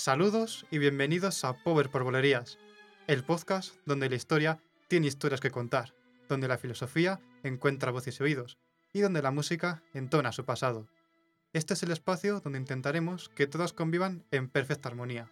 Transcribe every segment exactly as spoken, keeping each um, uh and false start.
Saludos y bienvenidos a Power por Bolerías, el podcast donde la historia tiene historias que contar, donde la filosofía encuentra voces y oídos, y donde la música entona su pasado. Este es el espacio donde intentaremos que todos convivan en perfecta armonía.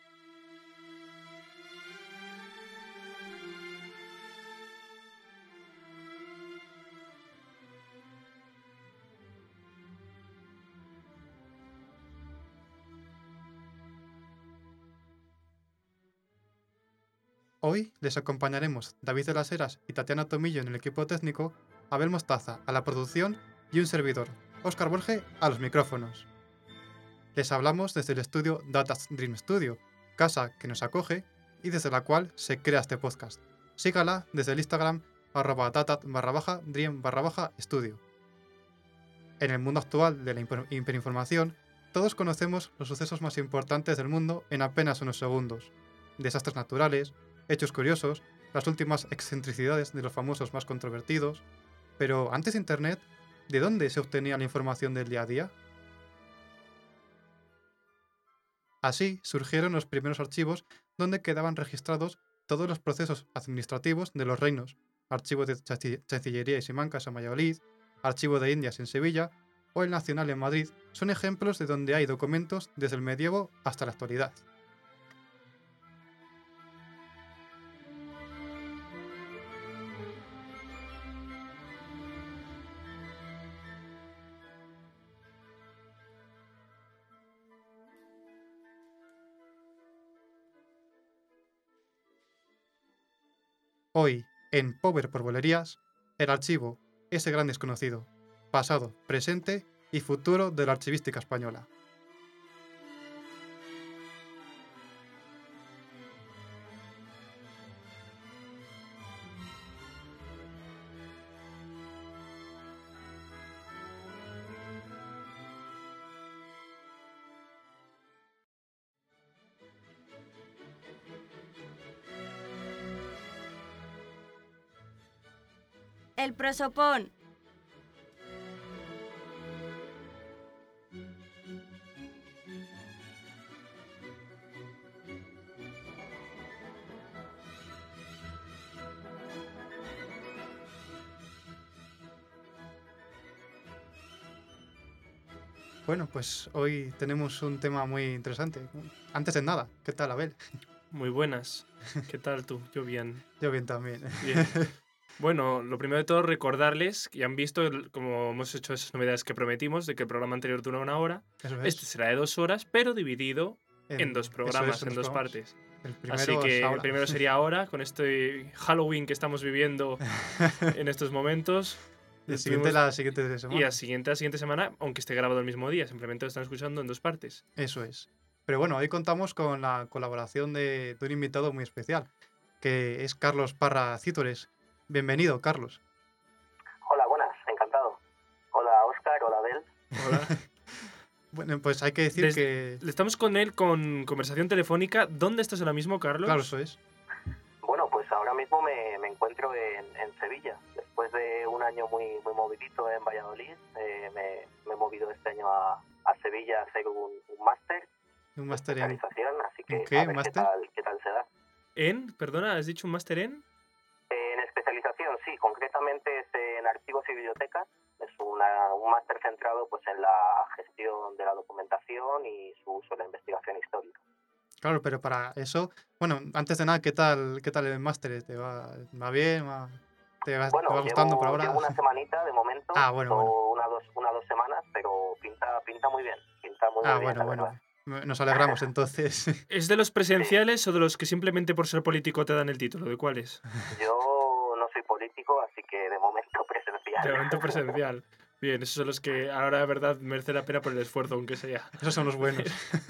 Hoy les acompañaremos David de las Heras y Tatiana Tomillo en el equipo técnico, Abel Mostaza a la producción y un servidor, Óscar Borge, a los micrófonos. Les hablamos desde el estudio Data's Dream Studio, casa que nos acoge y desde la cual se crea este podcast. Sígala desde el Instagram arroba datat barra baja dream barra baja estudio. En el mundo actual de la hiperinformación, todos conocemos los sucesos más importantes del mundo en apenas unos segundos. Desastres naturales, hechos curiosos, las últimas excentricidades de los famosos más controvertidos. Pero antes de Internet, ¿de dónde se obtenía la información del día a día? Así surgieron los primeros archivos donde quedaban registrados todos los procesos administrativos de los reinos: archivo de Chancillería y Simancas en Valladolid, archivo de Indias en Sevilla o el Nacional en Madrid. Son ejemplos de donde hay documentos desde el medievo hasta la actualidad. Hoy, en Power por Bolerías, el archivo, ese gran desconocido, pasado, presente y futuro de la archivística española. El prosopón. Bueno, pues hoy tenemos un tema muy interesante. Antes de nada, ¿qué tal, Abel? Muy buenas. ¿Qué tal tú? Yo bien. Yo bien también. Bien. Bueno, lo primero de todo, recordarles que ya han visto, el- como hemos hecho esas novedades que prometimos, de que el programa anterior dura una hora. Eso es. Este será de dos horas, pero dividido en, dos eso programas, es, en dos programas. partes. El primero Así es que ahora. el primero sería ahora, con este Halloween que estamos viviendo en estos momentos. El siguiente Estuvimos- la siguiente semana. Y la siguiente, la siguiente semana, aunque esté grabado el mismo día, simplemente lo están escuchando en dos partes. Eso es. Pero bueno, hoy contamos con la colaboración de, de un invitado muy especial, que es Carlos Parra Cítores. Bienvenido, Carlos. Hola, buenas, encantado. Hola, Óscar, hola, Abel. Hola. Bueno, pues hay que decir Des- que... Estamos con él con conversación telefónica. ¿Dónde estás ahora mismo, Carlos? Claro, eso es. Bueno, pues ahora mismo me, me encuentro en, en Sevilla. Después de un año muy, muy movidito en Valladolid, eh, me, me he movido este año a, a Sevilla a hacer un, un máster Un de máster en... especialización, así que ¿en qué? a ver qué ¿Máster? tal, qué tal se da. ¿En? Perdona, ¿has dicho un máster en? En especialización, sí, concretamente es en archivos y bibliotecas. Es una, un máster centrado pues en la gestión de la documentación y su uso en la investigación histórica. Claro, pero para eso... Bueno, antes de nada, ¿qué tal, qué tal el máster? ¿Te va, va bien? ¿Va- ¿Te va, Bueno, te va gustando llevo, por ahora? llevo una semanita de momento, Ah, bueno, o bueno. una dos, una dos semanas, pero pinta, pinta muy bien, pinta muy, Ah, muy bien, bueno, la bueno. verdad. Me- Nos alegramos entonces. ¿Es de los presenciales o de los que simplemente por ser político te dan el título? ¿De cuáles? Yo no soy político, así que de momento presencial. De momento presencial. Bien, esos son los que ahora de verdad merece la pena por el esfuerzo, aunque sea. Esos son los buenos.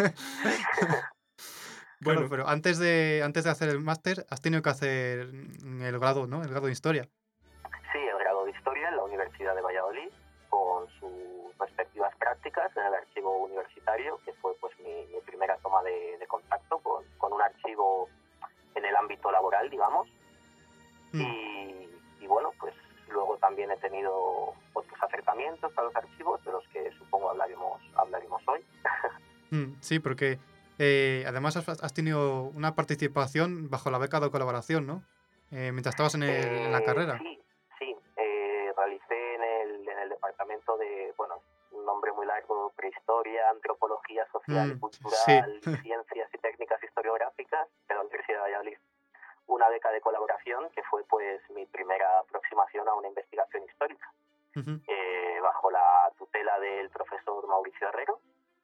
Bueno, Claro, pero antes de, antes de hacer el máster has tenido que hacer mm, el grado, ¿no? El grado de historia. Sí, el grado de Historia en la Universidad de Valladolid, con sus respectivas prácticas en el archivo universitario, que fue pues mi, mi primera toma de, de contacto con, con un archivo en el ámbito laboral, digamos. Mm. Y, y bueno, pues luego también he tenido otros acercamientos a los archivos, de los que supongo hablaremos, hablaremos hoy. Mm, sí, porque eh, además has, has tenido una participación bajo la beca de colaboración, ¿no? Eh, mientras estabas en, el- en la Eh, carrera. sí, sí, eh, realicé en el, en el departamento de, bueno, un nombre muy largo, prehistoria, antropología social y Mm, sí. cultural, ciencias y técnicas historiográficas de la Universidad de Valladolid. Una beca de colaboración que fue pues mi primera aproximación a una investigación histórica, Ujú. eh, bajo la tutela del profesor Mauricio Herrero.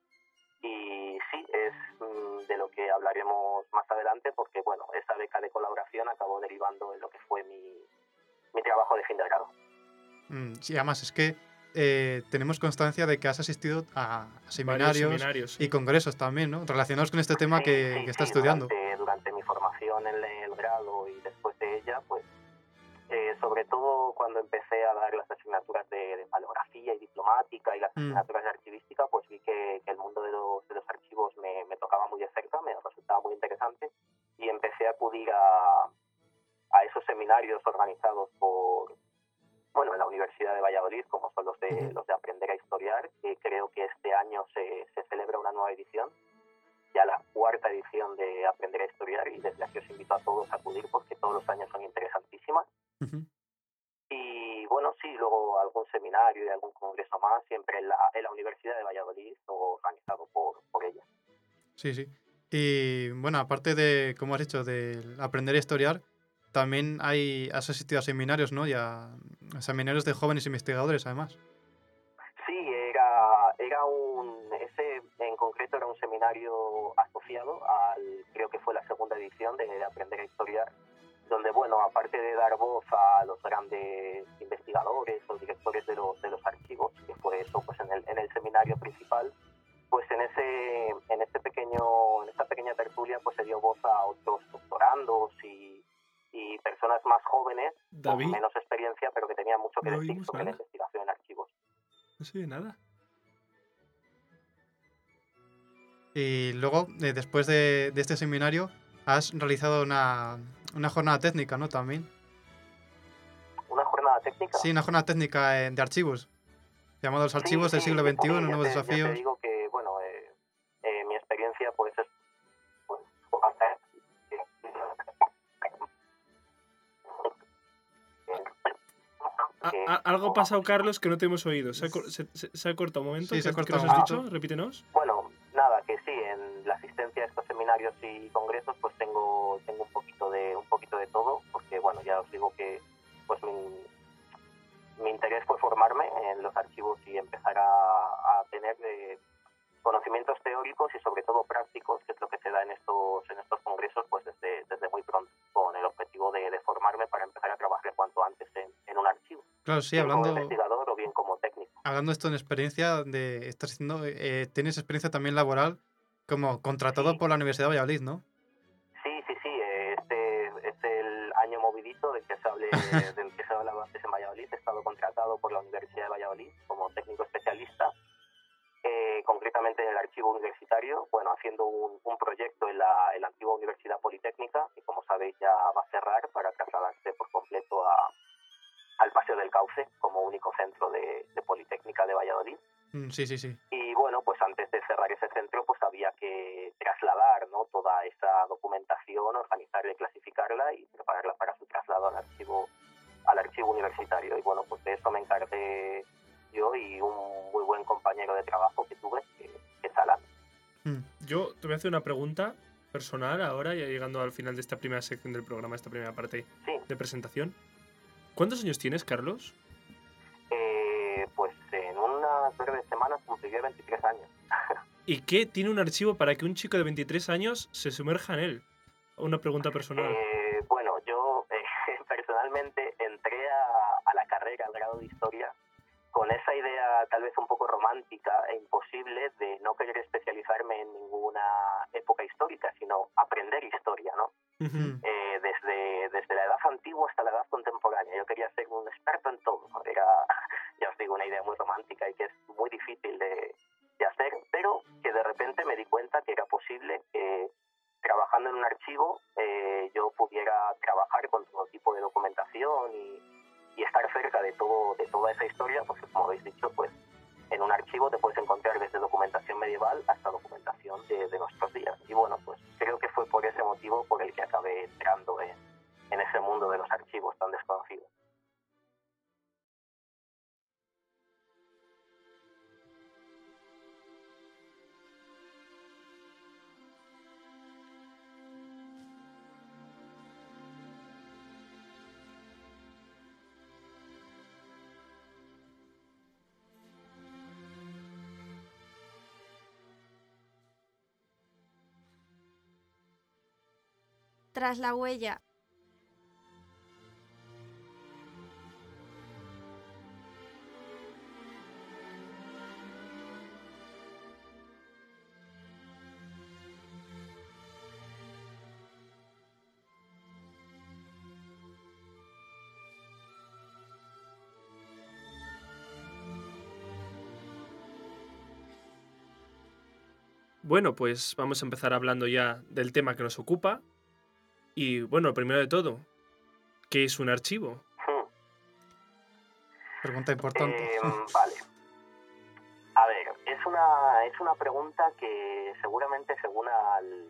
Y sí, es mm, de lo que hablaremos más adelante porque, bueno, esa beca de colaboración acabó derivando en lo que fue mi, mi trabajo de fin de grado. Mm, sí, además es que eh, tenemos constancia de que has asistido a Varios seminarios seminarios, sí. y congresos también, ¿no? Relacionados con este tema Sí, que, sí, que estás sí, estudiando. durante, durante mi formación en el grado y después de ella, pues eh, sobre todo cuando empecé a dar las asignaturas de, de paleografía y diplomática y las Mm, asignaturas de archivística, pues vi que, que el mundo de los, de los archivos me, me tocaba muy de cerca, me resultaba muy interesante y empecé a acudir a, a esos seminarios organizados por, bueno, en la Universidad de Valladolid, como son los de, ujú. los de Aprender a Historiar, que creo que este año se, se celebra una nueva edición, ya la cuarta edición de Aprender a Historiar, y desde aquí os invito a todos a acudir porque todos los años son interesantísimas. Ujú. Y bueno, sí, luego algún seminario y algún congreso más, siempre en la, en la Universidad de Valladolid o organizado por, por ella. Sí, sí. Y bueno, aparte de, como has dicho, de aprender a historiar, también hay, has asistido a seminarios, ¿no? Y a, a seminarios de jóvenes investigadores, además. Sí, era, era un, ese en concreto era un seminario asociado al, creo que fue la segunda edición de Aprender a Historiar, donde, bueno, aparte de dar voz a los grandes investigadores o directores de los, de los archivos, que fue eso pues en el, en el seminario principal, pues en ese, en este pequeño, en esta pequeña tertulia pues se dio voz a otros doctorandos y, y personas más jóvenes, David. con menos experiencia, pero que tenían mucho que No decir oímos sobre la nada. investigación en archivos. No se oye nada. Y luego, eh, después de, de este seminario, has realizado una, una jornada técnica, ¿no? También. ¿Una jornada técnica? Sí, una jornada técnica eh, de archivos, llamado Los Archivos Sí, del sí, siglo sí, veintiuno, ya nuevos te, ya te desafíos. digo que, bueno, eh, eh, mi experiencia pues es... Pues, bastante- A- que- a- algo ha pasado, Carlos, que no te hemos oído. Se ha, cor- se, se- se ha cortado un momento. Sí, se ha ¿Qué, qué cortado nos un has momento. dicho? Repítenos. Bueno, nada, que sí, en la asistencia a estos seminarios y congresos pues tengo, tengo un poquito de un poquito de todo, porque bueno, ya os digo que pues mi, mi interés fue formarme en los archivos y empezar a, a tener eh, conocimientos teóricos y sobre todo prácticos, que es lo que se da en estos en estos congresos pues desde, desde muy pronto, con el objetivo de, de formarme para empezar a trabajar cuanto antes en, en un archivo, Claro, sí, bien como hablando, investigador o bien como técnico. hablando esto en experiencia, de, estás diciendo, eh, tienes experiencia también laboral como contratado Sí. por la Universidad de Valladolid, ¿no? Sí, sí, sí, eh, este es el año movidito del que se hable, del que se hablaba antes en Valladolid. He estado contratado por la Universidad de Valladolid como técnico especialista, eh, concretamente en el archivo universitario, bueno, haciendo un, un proyecto en la, en la antigua Universidad Politécnica, que como sabéis ya va a cerrar para trasladarse por completo a, al Paseo del Cauce como único centro de, de Politécnica de Valladolid. Mm, sí, sí, sí. Y bueno, pues antes de cerrar ese centro, pues había que trasladar, ¿no?, toda esa documentación, organizarla y clasificarla y prepararla para su traslado al archivo, al archivo universitario. Y bueno, pues de eso me encargué yo y un muy buen compañero de trabajo que tuve, que, que es Alan. Mm. Yo te voy a hacer una pregunta personal ahora, ya llegando al final de esta primera sección del programa, esta primera parte Sí, de presentación. ¿Cuántos años tienes, Carlos? eh, pues en unas breves semanas cumpliré veintitrés años. ¿Y qué tiene un archivo para que un chico de veintitrés años se sumerja en él? Una pregunta personal. Eh, bueno, yo eh, personalmente entré a, a la carrera, al grado de Historia, con esa idea tal vez un poco romántica e imposible de no querer especializarme en ninguna época histórica, sino aprender historia, ¿no? Ujú. Mm. Eh, desde, desde la edad antigua hasta la edad contemporánea. Yo quería ser un experto en todo. Era, ya os digo, una idea muy romántica y que es muy difícil de, de hacer, pero que de repente me di cuenta que era posible que trabajando en un archivo eh, yo pudiera trabajar con todo tipo de documentación y, y estar cerca de todo de toda esa historia, porque como habéis dicho, pues en un archivo te puedes encontrar desde documentación medieval hasta documentación de, de nuestros días. Y bueno, pues creo que fue por ese motivo por el que acabé entrando en, en ese mundo de los archivos tan desconocidos. Tras la huella. Bueno, pues vamos a empezar hablando ya del tema que nos ocupa. Y bueno, primero de todo, ¿qué es un archivo? Hmm. Pregunta importante. Eh, vale. A ver, es una, es una pregunta que seguramente según al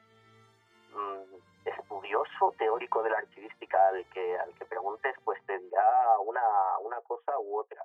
mm, estudioso teórico de la archivística al que, al que preguntes, pues te dirá una, una cosa u otra.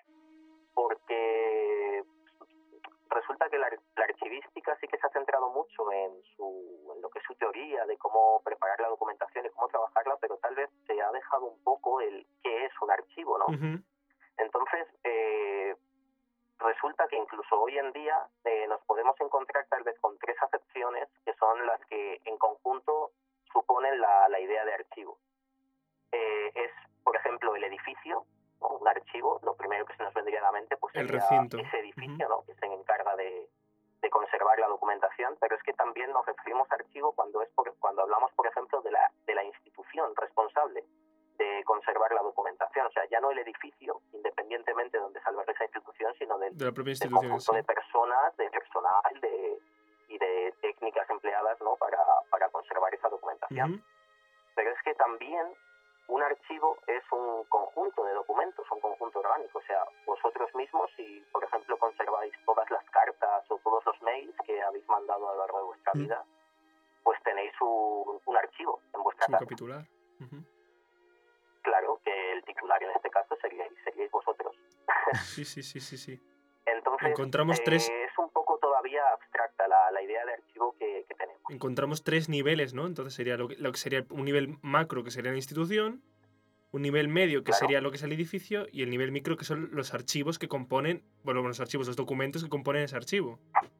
Porque resulta que la, la archivística sí que se ha centrado mucho en, su, en lo que es su teoría de cómo preparar la documentación y cómo trabajarla, pero tal vez se ha dejado un poco el qué es un archivo, ¿no? Uh-huh. Entonces, eh, resulta que incluso hoy en día eh, nos podemos encontrar tal vez con tres acepciones que son las que en conjunto suponen la, la idea de archivo. Eh, es, por ejemplo, el edificio, ¿no? Un archivo, lo primero que se nos vendría a la mente pues El sería recinto. ese edificio, Uh-huh. ¿no? Que se encarga de, de conservar la documentación, pero es que también nos referimos a archivo cuando, es por, cuando hablamos, por ejemplo, de la, de la institución responsable de conservar la documentación. O sea, ya no el edificio, independientemente de donde se albergue esa institución, sino del, De la propia del institución, conjunto sí. de personas, de personal de, y de técnicas empleadas, ¿no? para, para conservar esa documentación. Uh-huh. Pero es que también un archivo es un conjunto de documentos, un conjunto orgánico. O sea, vosotros mismos, si por ejemplo conserváis todas las cartas o todos los mails que habéis mandado a lo largo de vuestra Mm. vida, pues tenéis un, un archivo en vuestra Su casa. capitular. Uh-huh. Claro que el titular en este caso seríais, seríais vosotros. Sí, sí, sí, sí, sí. Entonces, Encontramos eh, tres, es un poco todavía abstracta la, la idea de archivo que, que tenemos. encontramos tres niveles, ¿no? Entonces sería lo que, lo que sería un nivel macro, que sería la institución, un nivel medio, que Claro. sería lo que es el edificio, y el nivel micro, que son los archivos que componen, bueno, los archivos, los documentos que componen ese archivo.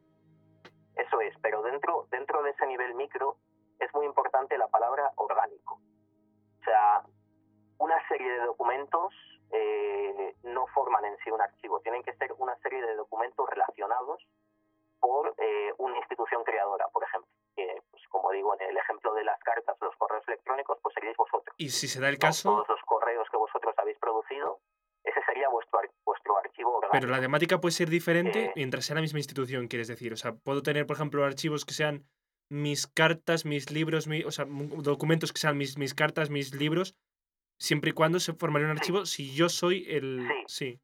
Eso es, pero dentro, dentro de ese nivel micro es muy importante la palabra orgánico. O sea, una serie de documentos eh, no forman en sí un archivo, tienen que ser una serie de documentos relacionados por eh, una institución creadora, por ejemplo. Que, pues, como digo, en el ejemplo de las cartas, los correos electrónicos, pues seríais vosotros. Y si se da el ¿no? caso, Todos los correos que vosotros habéis producido, ese sería vuestro, ar- vuestro archivo orgánico. pero la temática puede ser diferente Eh, mientras sea la misma institución, quieres decir. O sea, puedo tener, por ejemplo, archivos que sean mis cartas, mis libros, mi- o sea, mu- documentos que sean mis, mis cartas, mis libros, siempre y cuando se formaría un Sí. archivo si yo soy el... Sí. Sí.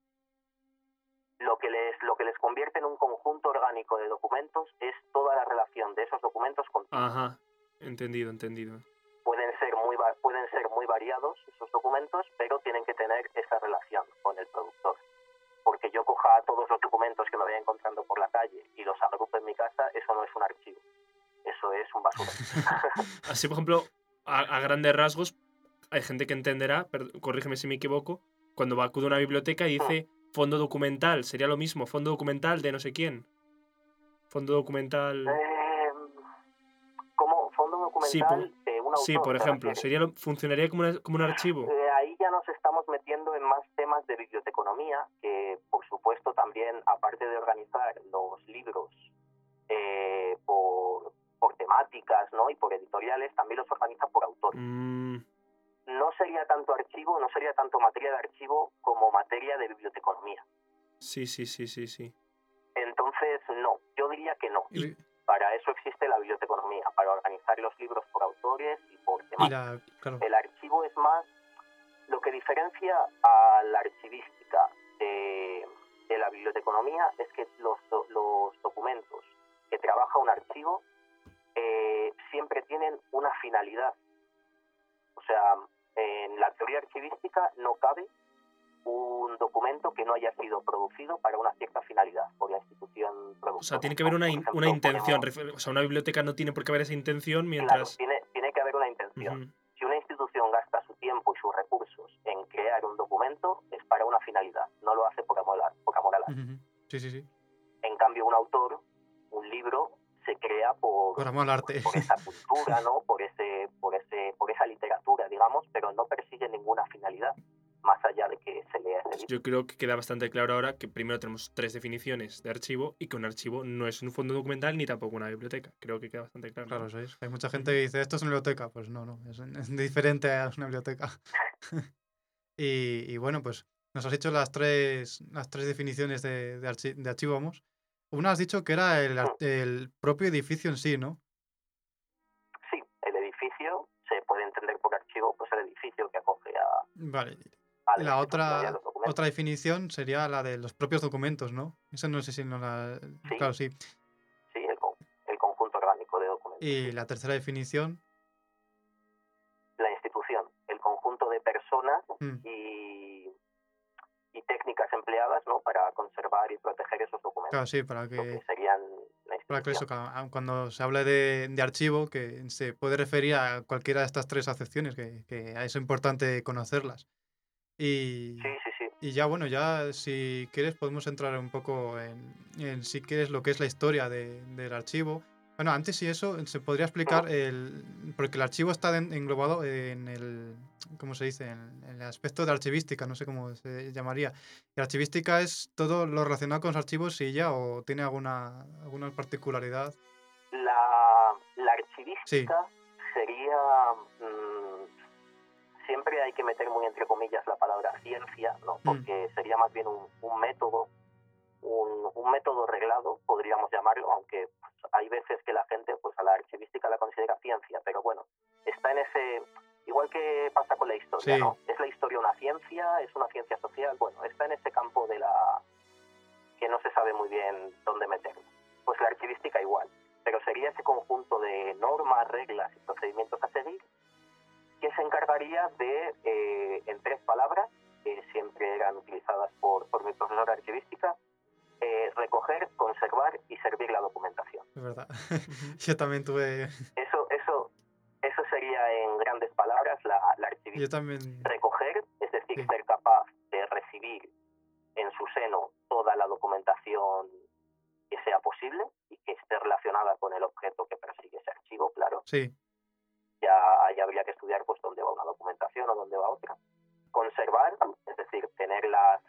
Lo que, les, lo que les convierte en un conjunto orgánico de documentos es toda la relación de esos documentos contigo. Ajá. Entendido, entendido. Pueden ser muy va- pueden ser muy variados esos documentos, pero tienen que tener esa relación con el productor. Porque yo coja todos los documentos que me vaya encontrando por la calle y los agrupe en mi casa, eso no es un archivo. Eso es un basura. Así, por ejemplo, a, a grandes rasgos, hay gente que entenderá, per- corrígeme si me equivoco, cuando va acude a una biblioteca y dice fondo documental, sería lo mismo, fondo documental de no sé quién. Fondo documental... Eh, como fondo Sí, por, documental de un autor, sí, por ¿te ejemplo, refieres? sería lo- funcionaría como, una- como un archivo. Eh, ahí ya nos estamos metiendo en más temas de biblioteconomía, que por supuesto también, aparte de organizar los libros eh, por, por temáticas, ¿no? y por editoriales, también los organiza por autor. Mm, No sería tanto archivo, no sería tanto materia de archivo como materia de biblioteconomía. sí, sí, sí, sí, sí. Entonces, no, yo diría que no. Y, Para eso existe la biblioteconomía, para organizar los libros por autores y por y temáticas. la, claro, El archivo es más lo que diferencia a la archivística de, de la biblioteconomía es que los, do, los documentos que trabaja un archivo eh, siempre tienen una finalidad. O sea, en la teoría archivística no cabe un documento que no haya sido producido para una cierta finalidad por la institución productora. O sea, tiene que haber una, in, ejemplo, una intención. ponemos, O sea, una biblioteca no tiene por qué haber esa intención claro, mientras... tiene, tiene que haber una intención. Uh-huh. Si una institución gasta su tiempo y sus recursos en crear un documento, es para una finalidad. No lo hace por amor, por amor al arte. Uh-huh. Sí, sí, sí. En cambio, un autor, un libro, se crea por, por amor al arte. por esa cultura, ¿no? Por ese, por ese, por esa literatura, digamos, pero no persigue ninguna finalidad más allá de que se lea ese libro. Yo creo que queda bastante claro ahora que primero tenemos tres definiciones de archivo y que un archivo no es un fondo documental ni tampoco una biblioteca. Creo que queda bastante claro. Claro, ¿sabes? Hay mucha gente que dice, esto es una biblioteca. Pues no, no, es, es diferente a una biblioteca. y, y bueno, pues nos has dicho las tres, las tres definiciones de, de, archi de archivo, vamos. Una has dicho que era el, el propio edificio en sí, ¿no? Sí, el edificio se puede entender por archivo, pues el edificio que acoge a... Vale. a Y la otra, otra definición sería la de los propios documentos, ¿no? Eso no sé si no la... Sí. Claro, sí. Sí, el, el conjunto orgánico de documentos. Y la tercera definición... La institución, el conjunto de personas mm. y, y técnicas empleadas, ¿no? Para conservar y proteger esos documentos. Claro, sí, para que... Lo que serían la institución. Para que eso, cuando se habla de, de archivo, que se puede referir a cualquiera de estas tres acepciones, que, que es importante conocerlas. Y, sí, sí, sí. y ya, bueno, ya si quieres podemos entrar un poco en, en si quieres lo que es la historia de, del archivo. Bueno, antes si eso, se podría explicar, el, porque el archivo está en, englobado en el, ¿cómo se dice? En, en el aspecto de archivística, no sé cómo se llamaría. ¿La archivística es todo lo relacionado con los archivos y ya, o tiene alguna, alguna particularidad? La, la archivística sí. sería... Mmm, siempre hay que meter muy entre comillas la palabra ciencia, ¿no? Porque mm. sería más bien un, un método, un, un método reglado, podríamos llamarlo, aunque pues, hay veces que la gente pues a la archivística la considera ciencia, pero bueno, está en ese, igual que pasa con la historia, sí. ¿no? ¿Es la historia una ciencia? ¿Es una ciencia social? Bueno, está en ese campo de la que no se sabe muy bien dónde meterlo. Pues la archivística igual, pero sería ese conjunto de normas, reglas y procedimientos a seguir que se encargaría de, eh, en tres palabras, que siempre eran utilizadas por, por mi profesor de archivística, eh, recoger, conservar y servir la documentación. Es verdad. Yo también tuve... Eso, eso, eso sería en grandes palabras la, la archivística. Yo también... Recoger, es decir, sí. ser capaz de recibir en su seno toda la documentación que sea posible y que esté relacionada con el objeto que persigue ese archivo, claro. Sí. Ya ahí habría que estudiar pues dónde va una documentación o dónde va otra. Conservar, es decir, tener las,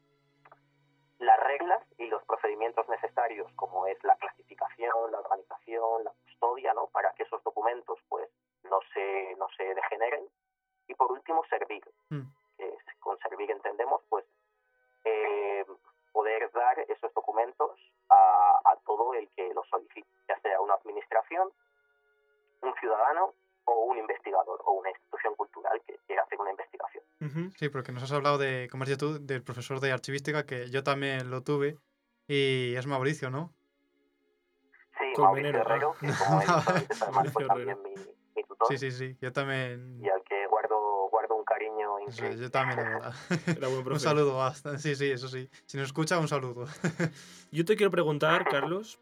las reglas y los procedimientos necesarios, como es la clasificación, la organización, la custodia, ¿no? Para que esos documentos pues no se, no se degeneren. Y por último, servir. Mm. Que es, con servir entendemos pues eh, poder dar esos documentos a, a todo el que los solicite, ya sea una administración, un ciudadano o un investigador o una institución cultural que quiera hacer una investigación. Uh-huh. Sí, porque nos has hablado de, como has dicho tú, del profesor de archivística, que yo también lo tuve, y es Mauricio, ¿no? Sí, Con Mauricio Menero. Herrero, que como él sabéis, además fue también mi, mi tutor. Sí, sí, sí, yo también... Y al que guardo, guardo un cariño increíble. Sí, yo también, la verdad. Era buen profe. Un saludo, hasta... sí, sí, eso sí. Si nos escucha, un saludo. Yo te quiero preguntar, Carlos,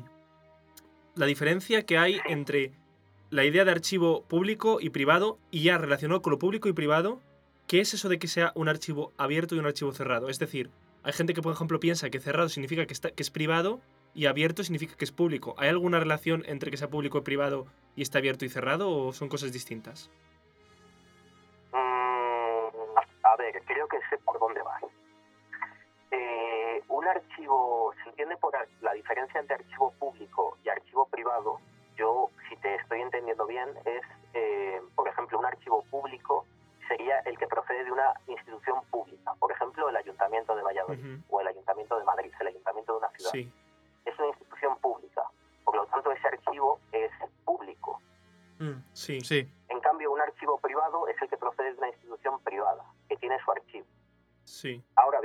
la diferencia que hay entre la idea de archivo público y privado, y ya relacionado con lo público y privado, ¿qué es eso de que sea un archivo abierto y un archivo cerrado? Es decir, hay gente que, por ejemplo, piensa que cerrado significa que, está, que es privado y abierto significa que es público. ¿Hay alguna relación entre que sea público y privado y está abierto y cerrado, o son cosas distintas? Mm, a ver, creo que sé por dónde vas. Eh, un archivo, se entiende por la diferencia entre archivo público y archivo privado. Yo, si te estoy entendiendo bien, es, eh, por ejemplo, un archivo público sería el que procede de una institución pública. Por ejemplo, el Ayuntamiento de Valladolid uh-huh. o el Ayuntamiento de Madrid, el Ayuntamiento de una ciudad. Sí. Es una institución pública. Por lo tanto, ese archivo es público. Mm, sí. sí. En cambio, un archivo privado es el que procede de una institución privada, que tiene su archivo. Sí. Ahora bien, dentro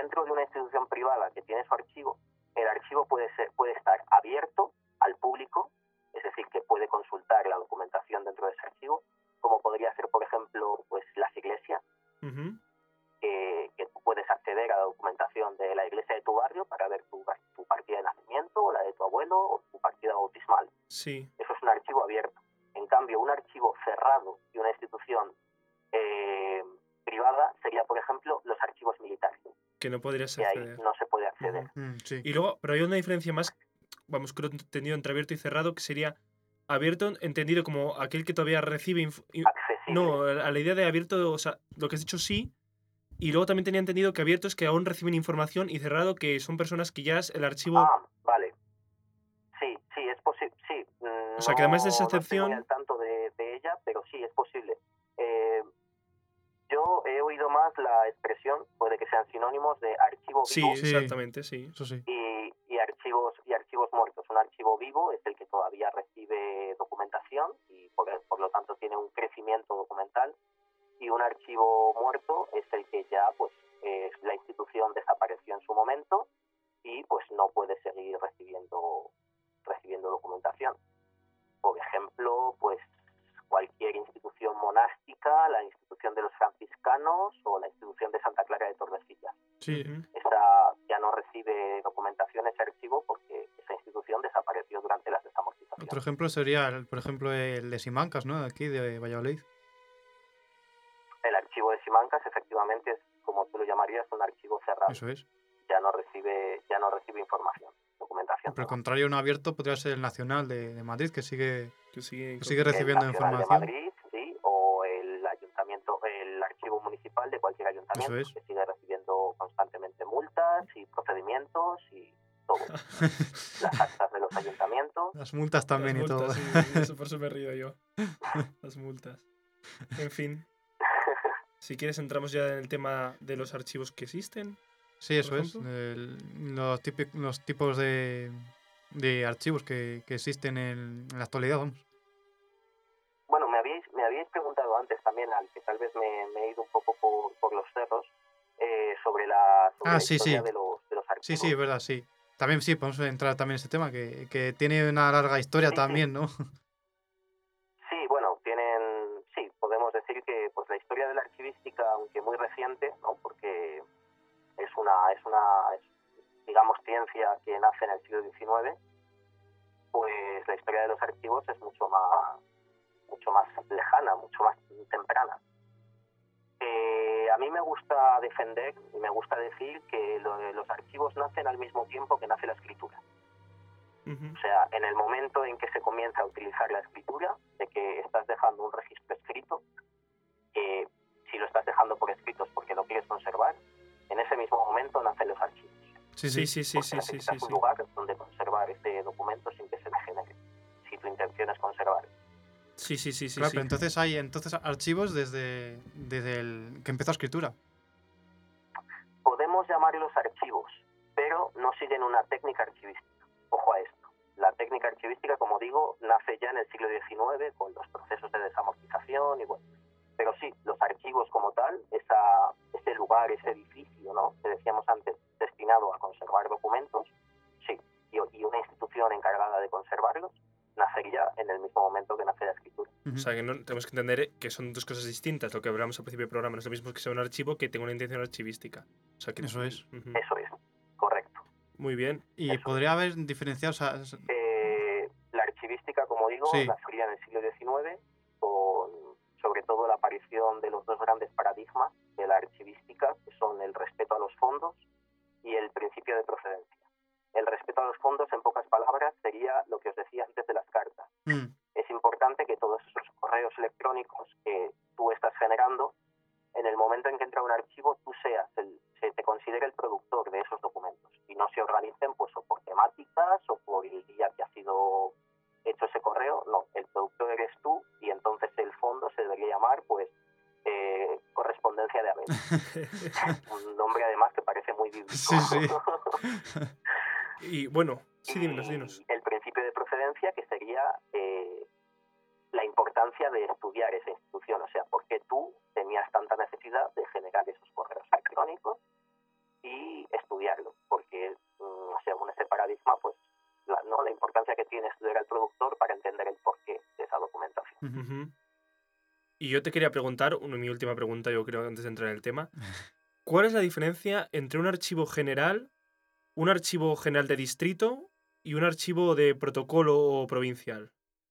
dentro de una institución privada que tiene su archivo, el archivo puede ser, puede estar abierto al público, es decir, que puede consultar la documentación dentro de ese archivo, como podría ser, por ejemplo, pues las iglesias, Ujú. que, que tú puedes acceder a la documentación de la iglesia de tu barrio para ver tu, tu partida de nacimiento, o la de tu abuelo, o tu partida bautismal. Sí. Eso es un archivo abierto. En cambio, un archivo cerrado y una institución eh, privada sería, por ejemplo, los archivos militares, Que no podrías que ahí acceder. no se puede acceder. Ujú. Mm, sí. Y luego, pero hay una diferencia más, vamos, creo entendido entre abierto y cerrado, que sería abierto entendido como aquel que todavía recibe... inf- i- Accesible. No, a la idea de abierto, o sea, lo que has dicho sí, y luego también tenía entendido que abierto es que aún reciben información y cerrado que son personas que ya es el archivo... Ah, vale. Sí, sí, es posible. Sí, O sea, que además de esa no- no estoy muy excepción- al tanto de, de ella, pero sí, es posible. Eh, yo he oído más la expresión, puede que sean sinónimos, de archivo Sí, vivo Sí. exactamente, sí. Eso sí. y, y archivos y archivos muertos. Un archivo vivo es el que todavía recibe documentación y por, por lo tanto tiene un crecimiento documental, y un archivo muerto es el que ya pues eh, la institución desapareció en su momento y pues no puede seguir recibiendo recibiendo documentación. Por ejemplo, pues cualquier institución monástica, la institución de los franciscanos o la institución de Santa Clara de Tordesillas. Sí. Ujú. Esa ya no recibe documentación, ese archivo, porque esa institución desapareció durante las desamortizaciones. Otro ejemplo sería, el- por ejemplo, el de Simancas, ¿no? Aquí de Valladolid. El archivo de Simancas, efectivamente, es, como tú lo llamarías, un archivo cerrado. Eso es. Ya no recibe, ya no recibe información, documentación. Por el perdón. contrario, uno abierto podría ser el Nacional de, de Madrid, que sigue, Que sigue, que sigue El recibiendo Nacional de información. Madrid, sí, o el ayuntamiento, el archivo municipal de cualquier ayuntamiento, Eso es. que sigue recibiendo constantemente multas y procedimientos y todo. Las actas de los ayuntamientos. Las multas también Las y todo. multas, sí, eso por eso me río yo. Las multas. En fin, si quieres entramos ya en el tema de los archivos que existen. Sí, eso por es. ejemplo. el- los, típi- los tipos de, de archivos que, que existen en, en la actualidad, vamos. Bueno, me habíais, me habíais preguntado antes también, al que tal vez me, me he ido un poco por, por los cerros, eh, sobre la, sobre Ah, la sí, historia sí. de los, de los Sí, archivos. sí, es verdad, sí. También sí, podemos entrar también en ese tema, que, que tiene una larga historia Sí, sí. también, ¿no? Sí, bueno, tienen, sí, podemos decir que pues la historia de la archivística, aunque muy reciente, ¿no? Porque es una, es una, es, digamos, ciencia que nace en el siglo diecinueve, pues la historia de los archivos es mucho más, mucho más lejana, mucho más temprana. Eh, a mí me gusta defender y me gusta decir que lo- los archivos nacen al mismo tiempo que nace la escritura. Ujú. O sea, en el momento en que se comienza a utilizar la escritura, de que estás dejando un registro escrito, que si lo estás dejando por escrito es porque lo quieres conservar, en ese mismo momento nacen los archivos. Sí, Sí, sí. sí, sí, Porque sí, sí, necesitas sí, un sí. lugar donde conservar ese documento sin que se degenere, si tu intención es conservar. Sí, sí, sí, sí, Claro, sí. pero entonces hay entonces archivos desde, desde el que empezó la escritura. Podemos llamarlos archivos, pero no siguen una técnica archivística. Ojo a esto. La técnica archivística, como digo, nace ya en el siglo diecinueve con los procesos de desamortización y bueno. Pero sí, los archivos como tal, esa, ese lugar, ese edificio, ¿no? Que decíamos antes, destinado a conservar documentos, sí. Y, y una institución encargada de conservarlos nacería en el mismo momento que nace la escritura. O sea, que no, tenemos que entender que son dos cosas distintas. Lo que hablamos al principio del programa no es lo mismo que sea un archivo que tenga una intención archivística. O sea, que, Eso es. Ujú. Eso es, correcto. Muy bien. Y Eso. podría haber diferenciados. a- s- Eh, la archivística, como digo, Sí. nacería en el siglo diecinueve, con sobre todo la aparición de los dos grandes paradigmas de la archivística, que son el respeto a los fondos y el principio de procedencia. El respeto a los fondos, en pocas palabras, sería lo que os decía antes de las cartas. Mm, Es importante que todos esos correos electrónicos que tú estás generando, en el momento en que entra un archivo, tú seas el, se te considere el productor de esos documentos y no se organicen pues o por temáticas o por el día que ha sido hecho ese correo. No, el productor eres tú y entonces el fondo se debería llamar pues eh, correspondencia de Abel. Un nombre además que parece muy bíblico. Sí, sí. Y bueno, sí, dímenos, Y dinos. el principio de procedencia, que sería eh, la importancia de estudiar esa institución, o sea, por qué tú tenías tanta necesidad de generar esos correos electrónicos y responder al productor para entender el porqué de esa documentación. Ujú. Ujú. Y yo te quería preguntar, una, mi última pregunta, yo creo, antes de entrar en el tema. ¿Cuál es la diferencia entre un archivo general, un archivo general de distrito y un archivo de protocolo o provincial?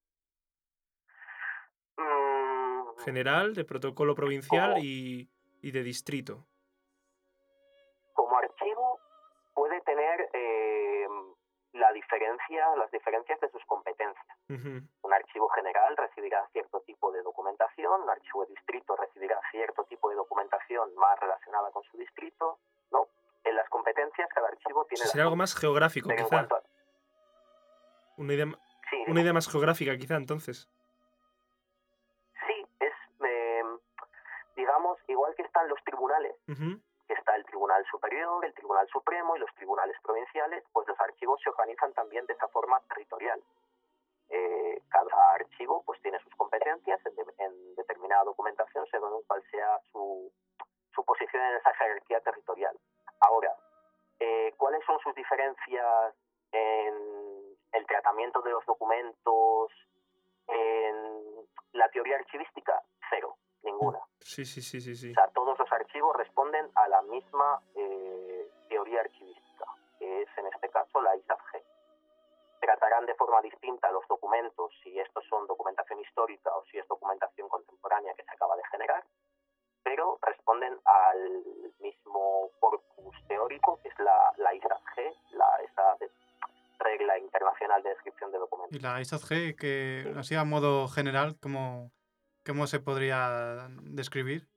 Mm, General, de protocolo provincial Como- y, y de distrito. como archivo puede tener eh, la diferencia, las diferencias de sus competencias. Ujú. Un archivo general recibirá cierto tipo de documentación, un archivo de distrito recibirá cierto tipo de documentación más relacionada con su distrito, ¿no? En las competencias cada archivo O tiene sea, las sería algo suyas. más geográfico, Pero en quizá. cuanto a... Una idea, ma- Sí, una idea más geográfica, quizá, entonces. sí, es, eh, digamos, igual que están los tribunales, Ujú. que está el Tribunal Superior, el Tribunal Supremo y los tribunales provinciales, pues los archivos se organizan también de esa forma territorial. Eh, cada archivo pues tiene sus competencias en, de- en determinada documentación según cuál sea su, su posición en esa jerarquía territorial. Ahora, eh, ¿cuáles son sus diferencias en el tratamiento de los documentos, en la teoría archivística? Cero, ninguna. Sí, sí, sí, sí, sí. O sea, todos los archivos responden a la misma eh, teoría archivística, que es en este caso la I S A F G. Tratarán de forma distinta los documentos si estos son documentación histórica o si es documentación contemporánea que se acaba de generar, pero responden al mismo corpus teórico, que es la, la I S A F G, la, esa de- regla internacional de descripción de documentos. Y la I S A F G, que así a modo general, ¿cómo, cómo se podría describir?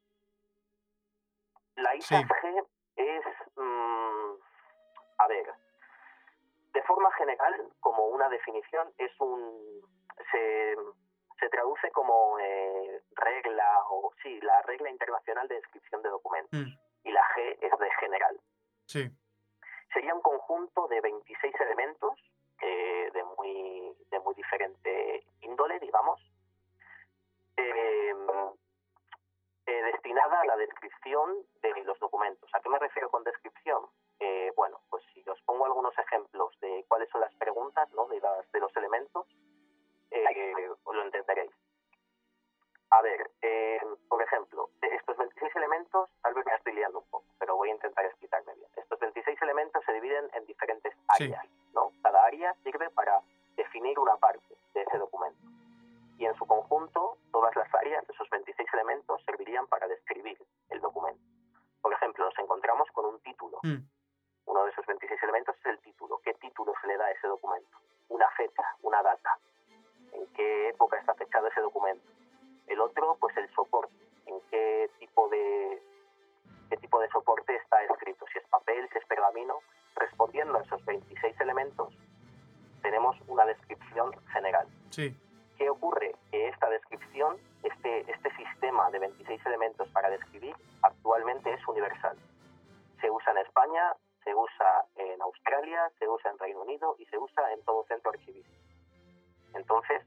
La I S A F G es, mm, a ver, de forma general, como una definición, es un se, se traduce como eh, regla, o sí, la regla internacional de descripción de documentos. Mm, Y la G es de general. sí, Sería un conjunto de veintiséis elementos eh, de, muy, de muy diferente índole, digamos, eh, eh, destinada a la descripción de los documentos. ¿A qué me refiero con descripción? Eh, bueno, pues si os pongo algunos ejemplos de cuáles son las preguntas, ¿no? de, las, de los elementos, eh, lo entenderéis. A ver, eh, por ejemplo, de estos veintiséis elementos, tal vez me estoy liando un poco, pero voy a intentar explicarme bien. Estos veintiséis elementos se dividen en diferentes Sí. áreas, ¿no? Cada área sirve para definir una parte de ese documento. Y en su conjunto, todas las áreas de esos veintiséis elementos servirían para describir el documento. Por ejemplo, nos encontramos con un título. mm, Uno de esos veintiséis elementos es el título. ¿Qué título se le da a ese documento? Una fecha, una data. ¿En qué época está fechado ese documento? El otro, pues el soporte. ¿En qué tipo de qué tipo de soporte está escrito? Si es papel, si es pergamino. Respondiendo a esos veintiséis elementos, tenemos una descripción general. sí, ¿Qué ocurre? Que esta descripción, este, este sistema de veintiséis elementos para describir, actualmente es universal. Se usa en España, se usa en Australia, se usa en Reino Unido y se usa en todo centro archivístico. Entonces,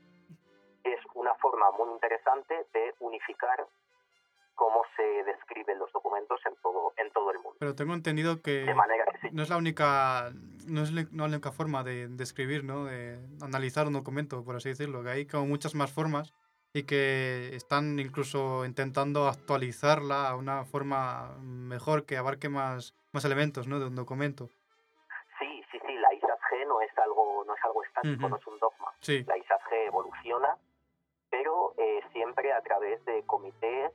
es una forma muy interesante de unificar cómo se describen los documentos en todo, en todo el mundo. pero tengo entendido que De manera que sí. no es la única, no es la la única forma de, de escribir, ¿no? De analizar un documento, por así decirlo, que hay como muchas más formas y que están incluso intentando actualizarla a una forma mejor que abarque más, más elementos, ¿no? De un documento. Sí, sí, sí, la I S A F G no es algo, no es algo estático, Ujú. no es un dogma. Sí, La I S A F G evoluciona, pero eh, siempre a través de comités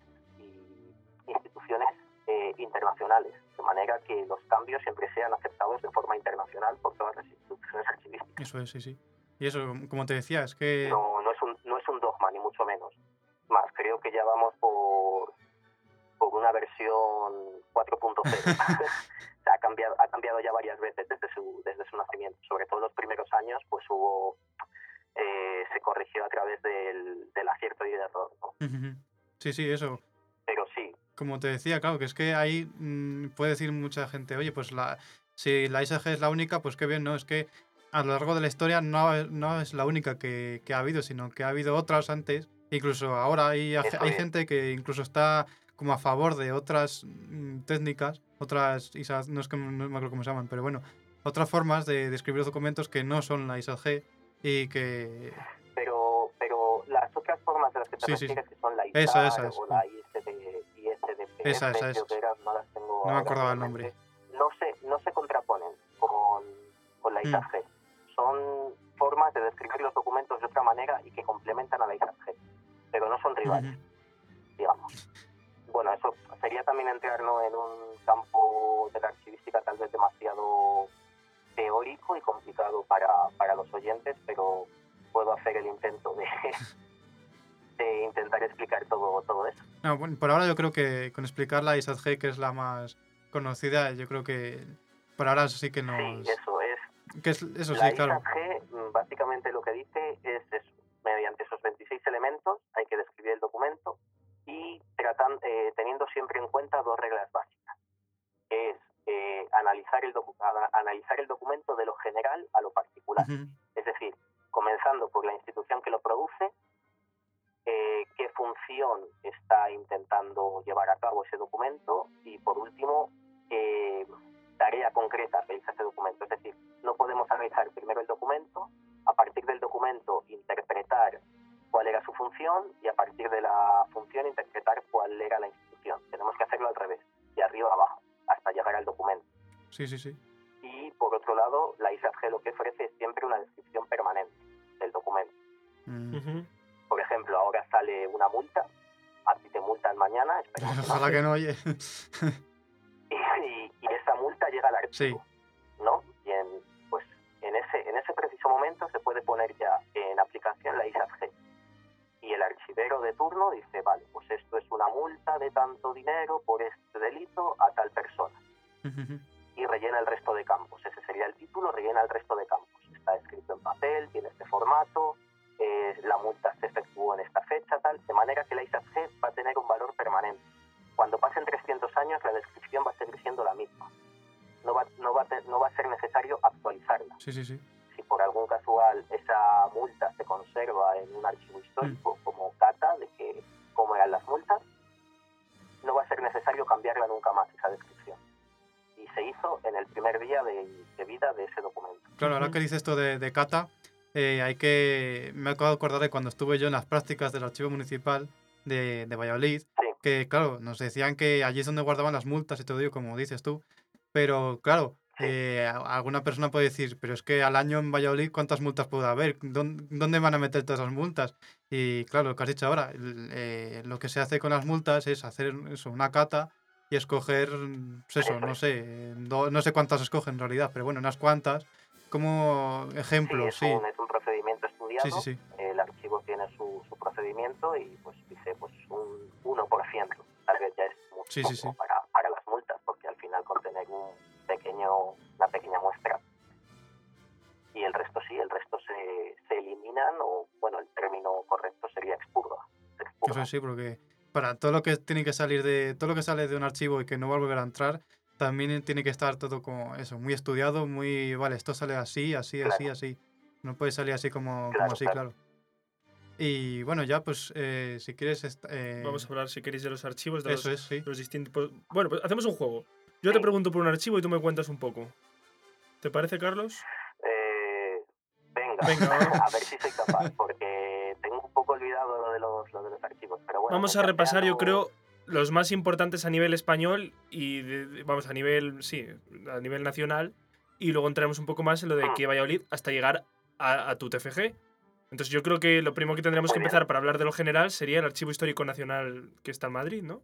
y instituciones eh, internacionales, de manera que los cambios siempre sean aceptados de forma internacional por todas las instituciones archivísticas. eso es, sí, sí. Y eso, como te decía, es que... No, no, es un, no es un dogma, ni mucho menos. Más, creo que ya vamos por, por una versión cuatro punto cero. O sea, ha cambiado, ha cambiado ya varias veces desde su, desde su nacimiento. Sobre todo en los primeros años, pues hubo... Eh, se corrigió a través del, del acierto y del error, ¿no? Sí, sí, eso. Pero sí, Como te decía, claro, que es que ahí mm, puede decir mucha gente, oye, pues la, si la I S A G es la única, pues qué bien, ¿no? Es que a lo largo de la historia no, ha- no es la única que, que ha habido, sino que ha habido otras antes. Incluso ahora hay, ag- Eso hay es. gente que incluso está como a favor de otras mm, técnicas, otras I S A, no es que no me acuerdo cómo se llaman, pero bueno, otras formas de, de escribir los documentos que no son la I S A G y que... Pero, pero las otras formas de las que te Sí, sí, refieres, sí. que son la Esa, I S A esa R es. o la I S D, I S D P F, Esa, esa es. creo que eran, no las tengo No me ahora acordaba el en nombre. mente, no se, no se contraponen con, con la Mm. I S A G. Son formas de describir los documentos de otra manera y que complementan a la I S A G, pero no son rivales, Ujú. digamos. Bueno, eso sería también entrar, ¿no?, en un campo de la archivística tal vez demasiado teórico y complicado para, para los oyentes, pero puedo hacer el intento de, de intentar explicar todo, todo eso. No, bueno, por ahora yo creo que con explicar la I S A G, que es la más conocida, yo creo que por ahora eso sí que nos... Sí, eso es. Que es eso La sí, claro. I S A G básicamente lo que dice es eso. Mediante esos veintiséis elementos hay que describir el documento y tratan, eh, teniendo siempre en cuenta dos reglas básicas. Es eh, analizar, el docu- a- analizar el documento de lo general a lo particular. Ujú. Es decir, comenzando por la institución que lo produce, eh, qué función está intentando llevar a cabo ese documento y, por último, eh, tarea concreta realiza ese documento. Es decir, no podemos analizar primero el documento, a partir del documento interpretar cuál era su función y a partir de la función interpretar cuál era la institución. Tenemos que hacerlo al revés, de arriba a abajo, hasta llegar al documento. Sí, sí, sí. Y por otro lado, la I S A G lo que ofrece es siempre una descripción permanente del documento. Mm. Ujú. Por ejemplo, ahora sale una multa, a ti te multan mañana, esperemos que no, Ojalá que no, oye. y, y- y esa multa llega al Sí. archivo, ¿no? Y en, pues, en, ese, en ese preciso momento se puede poner ya en aplicación la I S A G. Y el archivero de turno dice, vale, pues esto es una multa de tanto dinero por este delito a tal persona. Ujú. Y rellena el resto de campos. Ese sería el título, rellena el resto de campos. Está escrito en papel, tiene este formato, eh, la multa se efectuó en esta fecha, tal, de manera que la I S A G va a tener un valor permanente. Cuando pasen trescientos años, la descripción va a seguir siendo la misma. No va, no va, a, te- no va a ser necesario actualizarla. Sí, sí, sí. Si por algún casual esa multa se conserva en un archivo histórico, como cata de que cómo eran las multas, no va a ser necesario cambiarla nunca más, esa descripción. Y se hizo en el primer día de, de vida de ese documento. Claro, ahora Ujú. que dices esto de, de cata, eh, hay que... Me acabo de acordar de cuando estuve yo en las prácticas del archivo municipal de, de Valladolid, Sí, que claro, nos decían que allí es donde guardaban las multas y todo ello, como dices tú, pero claro, Sí. eh, a- alguna persona puede decir, pero es que al año en Valladolid, ¿cuántas multas puede haber? ¿Dónde, dónde van a meter todas esas multas? Y claro, lo que has dicho ahora, el- eh, lo que se hace con las multas es hacer eso, una cata y escoger, mm, pues eso, Eso no es. sé, eh, no, no sé cuántas escogen en realidad, pero bueno, unas cuantas, como sí, ejemplo, es sí, un, es un procedimiento sí, estudiado. sí, sí, El archivo tiene su, su procedimiento y pues dice pues un uno por ciento. Tal vez ya es mucho sí, sí, sí. para, para las multas, porque al final contener un pequeño, una pequeña muestra. Y el resto sí, el resto se, se eliminan o, bueno, el término correcto sería expurga. se Eso expurgan. sí, porque para todo lo que tiene que salir de, todo lo que sale de un archivo y que no va a volver a entrar, también tiene que estar todo como eso, muy estudiado, muy, vale, esto sale así, así, así, Claro, así. No puede salir así como, como claro, así, claro. claro. Y bueno, ya pues, eh, si quieres, est- eh, Vamos a hablar, si queréis, de los archivos, de eso los, es, sí. de los distintos... Bueno, pues hacemos un juego. Yo te Sí. pregunto por un archivo y tú me cuentas un poco. ¿Te parece, Carlos? Eh, venga, Venga, vamos. a ver si soy capaz, porque tengo un poco olvidado lo de los, lo de los archivos. Pero bueno, Vamos a mientras repasar, sea yo no- creo, los más importantes a nivel español y, de- de- vamos, a nivel, sí, a nivel nacional. Y luego entraremos un poco más en lo de Hmm, que Valladolid hasta llegar a, a tu T F G. Entonces yo creo que lo primero que tendremos Muy que bien. empezar para hablar de lo general sería el Archivo Histórico Nacional que está en Madrid, ¿no?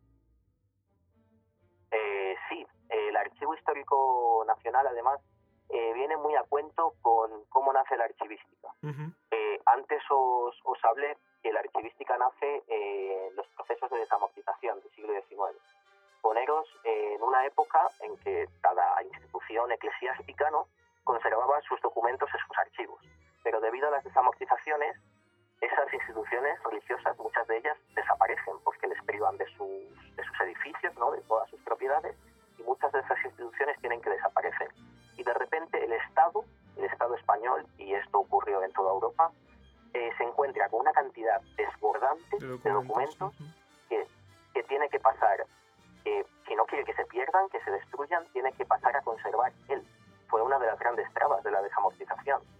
Eh, sí, el Archivo Histórico Nacional, además, eh, viene muy a cuento con cómo nace la archivística. Ujú. Eh, antes os, os hablé que la archivística nace eh, en los procesos de desamortización del siglo diecinueve. Poneros eh, en una época en que cada institución eclesiástica, ¿no?, conservaba sus documentos en sus archivos. Pero debido a las desamortizaciones, esas instituciones religiosas, muchas de ellas, desaparecen porque les privan de sus, de sus edificios, ¿no?, de todas sus propiedades, y muchas de esas instituciones tienen que desaparecer. Y de repente el Estado, el Estado español, y esto ocurrió en toda Europa, eh, se encuentra con una cantidad desbordante De de documentos ujú. que, que tiene que pasar, que, que no quiere que se pierdan, que se destruyan, tiene que pasar a conservar él. Fue una de las grandes trabas de la desamortización.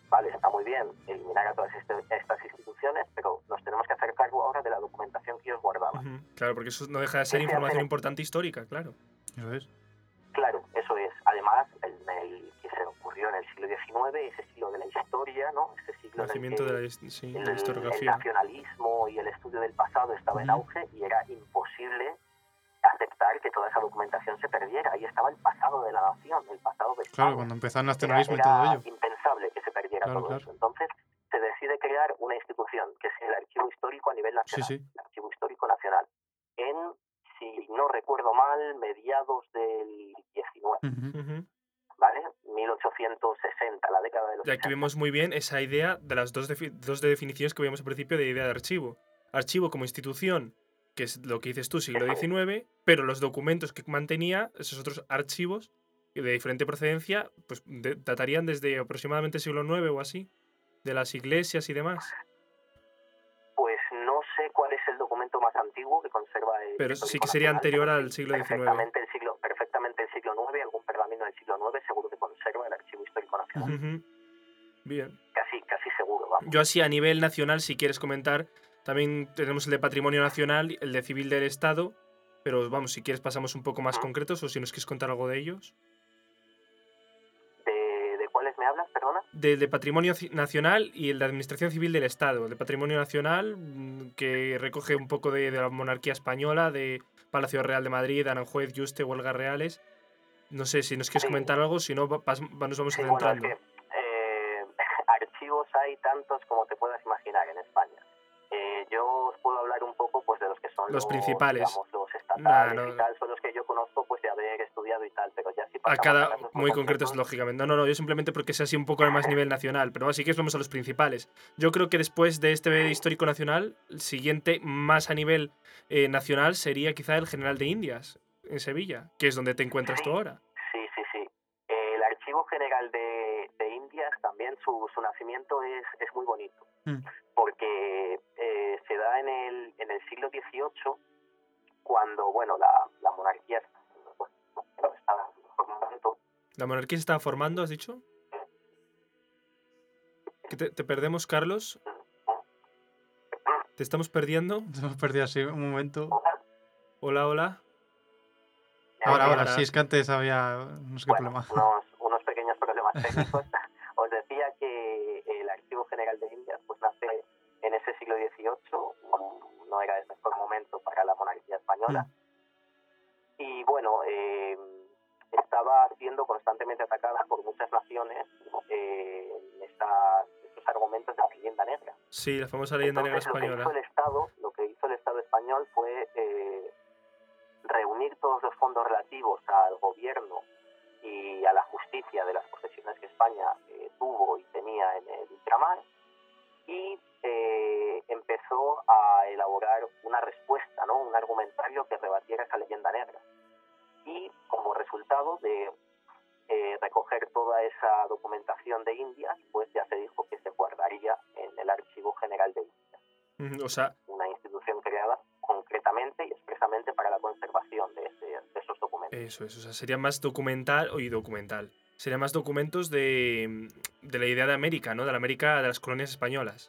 vale, está muy bien eliminar a todas este, estas instituciones, pero nos tenemos que hacer cargo ahora de la documentación que ellos guardaban. Ujú. Claro, porque eso no deja de ser ¿Qué se información hace? importante histórica, claro. Eso es. Claro, eso es. Además, el, el que se ocurrió en el siglo diecinueve, ese siglo de la historia, ¿no? Ese siglo Nacimiento en de el la, que his- sí, el, de la el historiografía. nacionalismo y el estudio del pasado estaba en Ujú. auge y era imposible aceptar que toda esa documentación se perdiera. Ahí estaba el pasado de la nación, el pasado de España. Claro, cuando empezó el Era, nacionalismo y era todo ello. impensable que se perdiera Claro, todo claro. eso. Entonces, se decide crear una institución, que es el Archivo Histórico a nivel Sí, nacional. sí. El Archivo Histórico Nacional. En, si no recuerdo mal, mediados del diecinueve, Ujú. Ujú. ¿vale? mil ochocientos sesenta, la década de los Y aquí sesenta. vemos muy bien esa idea de las dos, defi- dos definiciones que veíamos al principio de idea de archivo. Archivo como institución, que es lo que dices tú, siglo Eso es. diecinueve, pero los documentos que mantenía, esos otros archivos de diferente procedencia, pues de- datarían desde aproximadamente siglo nueve o así, de las iglesias y demás. Pues no sé cuál es el documento más antiguo que conserva el Pero sí Histórico que sería Nacional, anterior pero al sí, siglo diecinueve. perfectamente el siglo, perfectamente el siglo nueve, algún pergamino del siglo nueve seguro que conserva el Archivo Histórico Nacional. Ujú. Bien. Casi, casi seguro, vamos. Yo así a nivel nacional, si quieres comentar, también tenemos el de Patrimonio Nacional, el de Civil del Estado, pero vamos, si quieres pasamos un poco más Ujú. concretos o si nos quieres contar algo de ellos. ¿De, de cuáles me hablas, perdona? Del de Patrimonio Ci- Nacional y el de Administración Civil del Estado. El de Patrimonio Nacional, mm, que recoge un poco de, de la monarquía española, de Palacio Real de Madrid, Aranjuez, Yuste, Huelgas Reales. No sé si nos quieres Sí. comentar algo, si no, va- pas- va- nos vamos Sí, bueno, es adentrando. que eh, archivos hay tantos como te puedas imaginar en España. Eh, yo os puedo hablar un poco pues de los que son Los principales. digamos, los Nah, estatales no. y tal, son los que yo conozco pues de haber estudiado y tal, pero ya si A pasamos a cada, casos muy concretos, concretos, lógicamente. No, no, no, yo simplemente porque sea así un poco más nivel nacional, pero así que vamos a los principales. Yo creo que después de este histórico nacional, el siguiente más a nivel eh, nacional sería quizá el General de Indias, en Sevilla, que es donde te encuentras tú sí, ahora. sí, sí, sí. El Archivo General de, de Indias también su, su nacimiento es, es muy bonito, Mm. porque eh, se da en el, en el siglo dieciocho, cuando, bueno, la, la monarquía pues, no estaba en su mejor momento. ¿La monarquía se estaba formando, has dicho? ¿Que te, te perdemos, Carlos? ¿Te estamos perdiendo? Nos hemos perdido así un momento. Hola, hola. Ahora, Ahora, ahora, ahora. sí, es que antes había no sé qué Bueno, problema. unos, unos pequeños problemas técnicos. Os decía que el Archivo General de Indias pues nace en ese siglo dieciocho, no era el mejor momento para la monarquía española. Mm. Y bueno, eh, estaba siendo constantemente atacada por muchas naciones eh, en estas, estos argumentos de la leyenda negra. Sí, la famosa leyenda negra Entonces, lo que hizo el española. Estado, lo que hizo el Estado español fue eh, reunir todos los fondos relativos al gobierno y a la justicia de las posesiones que España eh, tuvo y tenía en el ultramar, y eh, empezó a elaborar una respuesta, ¿no? Un argumentario que rebatiera esa leyenda negra. Y como resultado de eh, recoger toda esa documentación de Indias, pues ya se dijo que se guardaría en el Archivo General de Indias, Mm, O sea, una institución creada concretamente y expresamente para la conservación de, ese- de esos documentos. eso es. O sea, sería más documental, oye, documental. Serían más documentos de, de la idea de América, ¿no? De la América de las colonias españolas.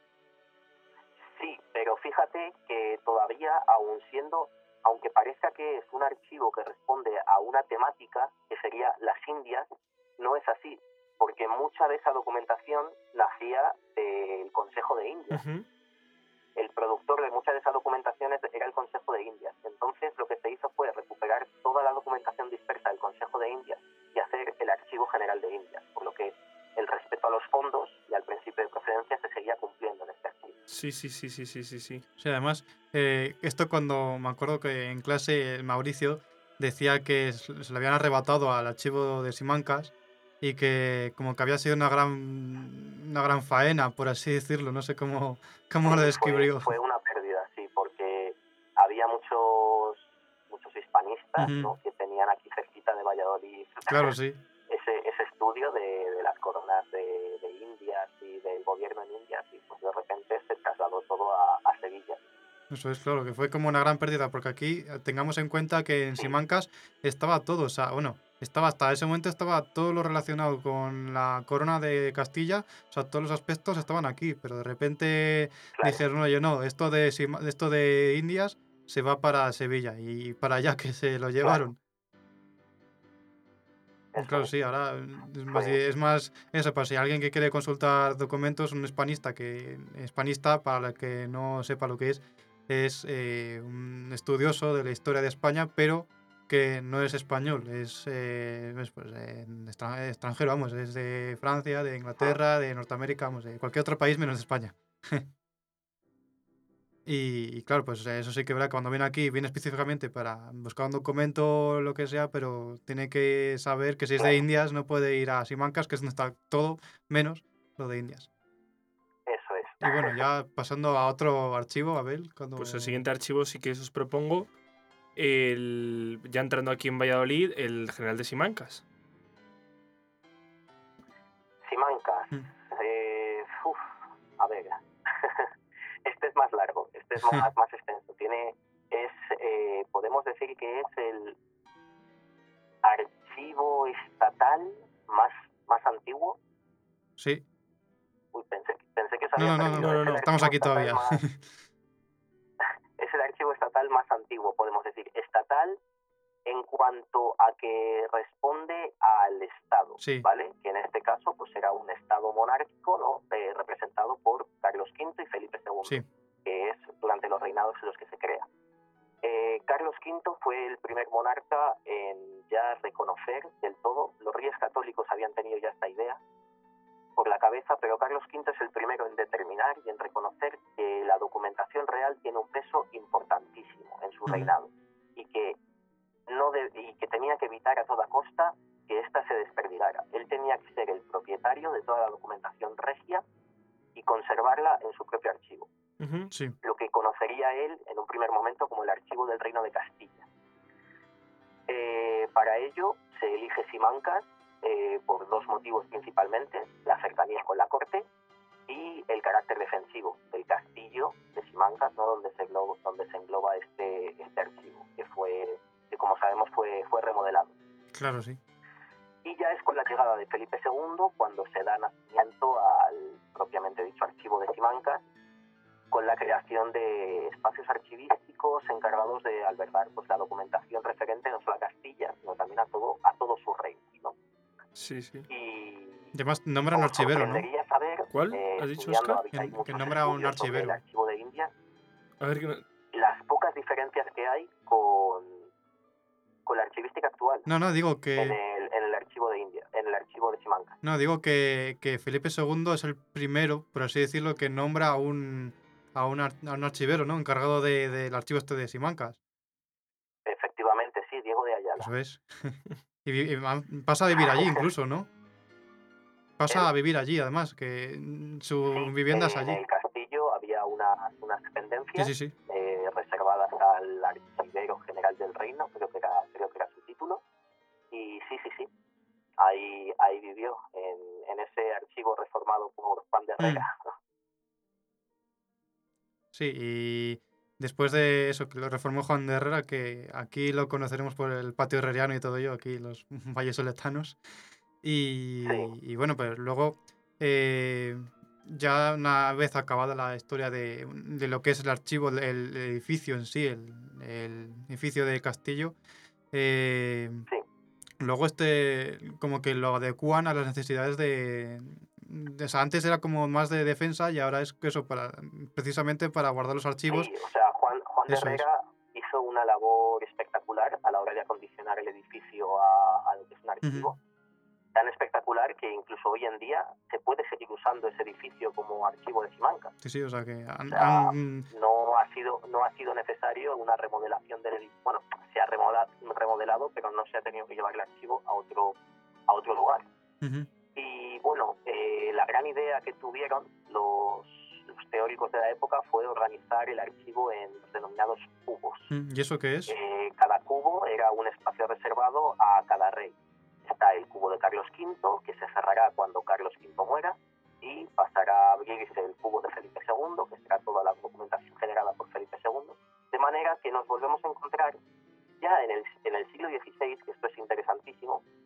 Sí, pero fíjate que todavía, aun siendo, aunque parezca que es un archivo que responde a una temática, que sería las Indias, no es así, porque mucha de esa documentación nacía del Consejo de Indias. Ujú. El productor de muchas de esas documentaciones era el Consejo de Indias. Entonces lo que se hizo fue recuperar toda la documentación dispersa del Consejo de Indias y hacer el Archivo General de Indias, por lo que el respeto a los fondos y al principio de procedencia se seguía cumpliendo en este archivo. Sí, sí, sí, sí, sí, sí, sí. Sí, además, eh, esto cuando me acuerdo que en clase el Mauricio decía que s- se le habían arrebatado al archivo de Simancas y que como que había sido una gran una gran faena, por así decirlo, no sé cómo, cómo lo Sí, fue, describió. fue una pérdida, sí, porque había muchos muchos hispanistas, Ujú. ¿no? Que tenían aquí cerquita de Valladolid Claro, sí. ese, ese estudio de, de las coronas de, de Indias y del gobierno en Indias, y pues de repente se trasladó todo a, a Sevilla. Eso es claro, que fue como una gran pérdida, porque aquí eh, tengamos en cuenta que en Sí. Simancas estaba todo, o sea, bueno, estaba hasta ese momento estaba todo lo relacionado con la corona de Castilla, o sea, todos los aspectos estaban aquí, pero de repente Claro, dijeron, oye, no, esto de, Sima- esto de Indias se va para Sevilla y para allá que se lo claro, llevaron. Y eso claro, es. sí, ahora mm, es más, Fue, es más eso, para si alguien que quiere consultar documentos, un hispanista, que hispanista, para el que no sepa lo que es, es eh, un estudioso de la historia de España, pero que no es español, es, eh, es, pues, eh, extra- extranjero, vamos, es de Francia, de mm, Inglaterra, de Norteamérica, vamos, de cualquier otro país menos de España. Y, y claro, pues eso sí que verá, cuando viene aquí, viene específicamente para buscar un documento o lo que sea, pero tiene que saber que si es de claro, Indias no puede ir a Simancas, que es donde está todo, menos lo de Indias. eso es. Y bueno, ya pasando a otro archivo, Abel, Pues el cuando... siguiente archivo sí que os propongo, el, ya entrando aquí en Valladolid, el general de Simancas. Simancas. Mm. Eh, uf, a ver. Este es más largo, este es más, más extenso. Tiene, es, eh, podemos decir que es el archivo estatal más, más antiguo. Sí. Uy, pensé, pensé que se No, había no, no, perdido. no, No, no, Es el no. estamos archivo aquí estatal todavía. más, es el archivo estatal más antiguo, podemos decir. Estatal en cuanto a que responde al Estado, Sí, ¿vale? Que en este caso pues era un Estado monárquico, ¿no? Eh, representado por Carlos quinto y Felipe segundo, sí. que es durante los reinados en los que se crea. Eh, Carlos quinto fue el primer monarca en ya reconocer del todo, los reyes católicos habían tenido ya esta idea por la cabeza, pero Carlos quinto es el primero en determinar y en reconocer que la documentación real tiene un peso importantísimo en su Ujú. reinado y que no de, y que tenía que evitar a toda costa que ésta se desperdigara. Él tenía que ser el propietario de toda la documentación regia y conservarla en su propio archivo, Ujú. Sí. lo que conocería él en un primer momento como el archivo del Reino de Castilla. Eh, para ello se elige Simancas eh, por dos motivos principalmente: la cercanía con la corte y el carácter defensivo del castillo de Simancas, ¿no? donde, se engloba, donde se engloba este, este archivo, que fue, que como sabemos fue, fue remodelado. Claro, sí. Y ya es con la llegada de Felipe segundo cuando se da nacimiento al propiamente dicho archivo de Simancas, con la creación de espacios archivísticos encargados de albergar pues, la documentación referente no solo a Castilla, sino también a todo, a todo su reino, ¿no? Sí, sí. Y Y además nombra un os archivero, ¿no? sorprendería saber, ¿Cuál? eh, ¿Has dicho, estudiando, Oscar? hay, hay Que, que muchos nombra un estudios sobre el archivero. archivo de India, A ver, que no- las pocas diferencias que hay con, con la archivística actual No, no, digo en que... el, en el archivo de India, en el archivo de Simancas. No, digo que, que Felipe segundo es el primero, por así decirlo, que nombra a un, a un, ar- a un archivero, ¿no? Encargado de, del archivo este de Simancas. Efectivamente, sí, Diego de Ayala. Eso es. Y, vi- y ma- pasa a vivir allí incluso, ¿no? Pasa ¿Él? a vivir allí, además, que mm, su Sí, vivienda es en allí. el castillo había unas, unas Sí, dependencias sí, sí. eh, reservadas al archivero general del reino, creo que era, creo que era su título, y sí, sí, sí, ahí, ahí vivió, en, en ese archivo reformado por Juan de Herrera. Mm, sí, y después de eso, que lo reformó Juan de Herrera, que aquí lo conoceremos por el patio herreriano y todo ello, aquí los vallesoletanos. Y, Sí, y bueno, pues luego, eh, ya una vez acabada la historia de, de lo que es el archivo, el, el edificio en sí, el, el edificio de Castillo, eh, sí, luego este como que lo adecúan a las necesidades de, de- o sea, antes era como más de defensa y ahora es que eso para precisamente para guardar los archivos. sí, o sea, Juan, Juan de Eso es. Herrera hizo una labor espectacular a la hora de acondicionar el edificio a, a lo que es un archivo. Ujú. Tan espectacular que incluso hoy en día se puede seguir usando ese edificio como archivo de Simancas. Sí, sí, o sea que O han, sea, han- no ha sido no ha sido necesario una remodelación del edificio. Bueno, se ha remodelado, remodelado, pero no se ha tenido que llevar el archivo a otro a otro lugar. ujú. Y bueno, eh, la gran idea que tuvieron los, los teóricos de la época fue organizar el archivo en los denominados cubos. Mm, ¿Y eso qué es? Eh, cada cubo era un espacio reservado a cada rey. Está el cubo de Carlos quinto, que se cerrará cuando Carlos quinto muera, y pasará a abrirse el cubo de Felipe segundo, que será toda la documentación generada por Felipe segundo, de manera que nos volvemos a encontrar ya en el, en el siglo dieciséis, que esto es interesantísimo,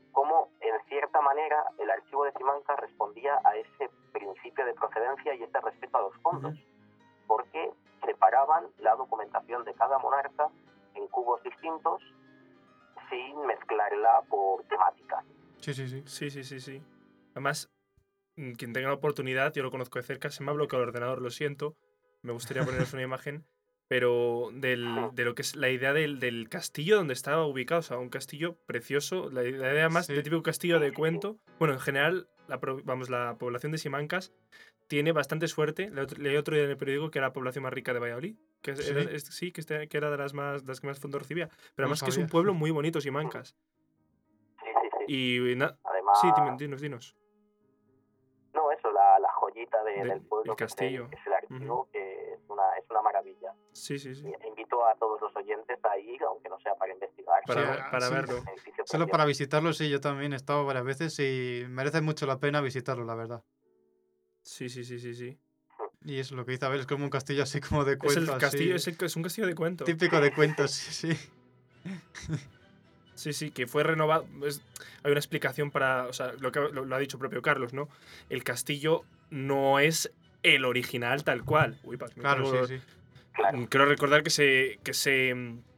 de Simancas respondía a ese principio de procedencia y ese respeto a los fondos, uh-huh. porque separaban la documentación de cada monarca en cubos distintos sin mezclarla por temática. Sí, sí, sí. Sí, sí, sí, sí. Además, quien tenga la oportunidad, yo lo conozco de cerca, se me ha bloqueado el ordenador, lo siento, me gustaría poneros una imagen, pero del, de lo que es la idea del, del castillo donde estaba ubicado, o sea, un castillo precioso, la, la idea más sí. de típico castillo de cuento. Bueno, en general, la, vamos, la población de Simancas tiene bastante suerte. Leí otro día en el periódico que era la población más rica de Valladolid, que ¿Sí? Era, es, sí, que, este, que era de las, más, de las que más fondos recibía, pero no además sabía. Que es un pueblo muy bonito, Simancas. Sí, sí, sí. Y na, además... Sí, dinos, dinos. No, eso, la, la joyita de, de, del pueblo, el castillo. Que es el, que es el archivo, uh-huh. que es una, es una maravilla. Sí, sí, sí. Y invito a todos los oyentes a ir, aunque no sea para investigar. Para, sí, para sí, verlo. Solo para visitarlo, sí, yo también he estado varias veces y merece mucho la pena visitarlo, la verdad. Sí, sí, sí, sí, sí. Y es lo que dice Abel, es como un castillo así como de cuentos. Es el castillo, es, el, es un castillo de cuentos. Típico de cuentos, sí, sí. Sí, sí, que fue renovado. Es, hay una explicación para. O sea, lo que lo, lo ha dicho propio Carlos, ¿no? El castillo no es el original tal cual. Uy, pa, claro, tengo, sí, sí. Quiero recordar que se. Que se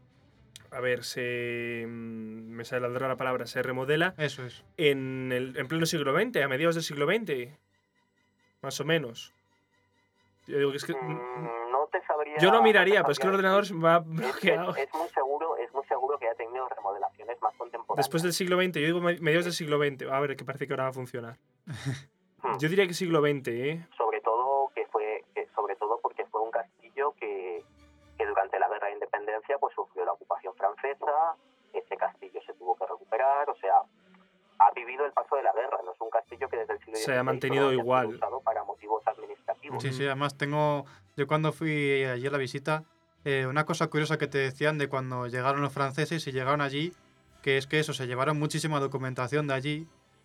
a ver, se. Me sale la palabra, se remodela. Eso es. En, el, en pleno siglo veinte, a mediados del siglo veinte. Más o menos. Yo digo que es que. Mm, no te sabría. Yo lo miraría, no pero es que el ordenador se me va bloqueado. Es, es, es muy seguro, es muy seguro que ha tenido remodelaciones más contemporáneas. Después del siglo veinte, yo digo mediados del siglo veinte. A ver, que parece que ahora va a funcionar. Yo diría que siglo veinte, ¿eh? Sobre todo que fue, que sobre todo porque fue un castillo que, que durante la Guerra de Independencia pues sufrió la ocupación francesa. Ese castillo se tuvo que recuperar, o sea, ha vivido el paso de la guerra. No es un castillo que desde el siglo se ha mantenido igual. Usado para motivos administrativos. Sí, sí, además tengo, yo cuando fui allí a la visita, eh, una cosa curiosa que te decían de cuando llegaron los franceses y llegaron allí, que es que eso, se llevaron muchísima documentación de allí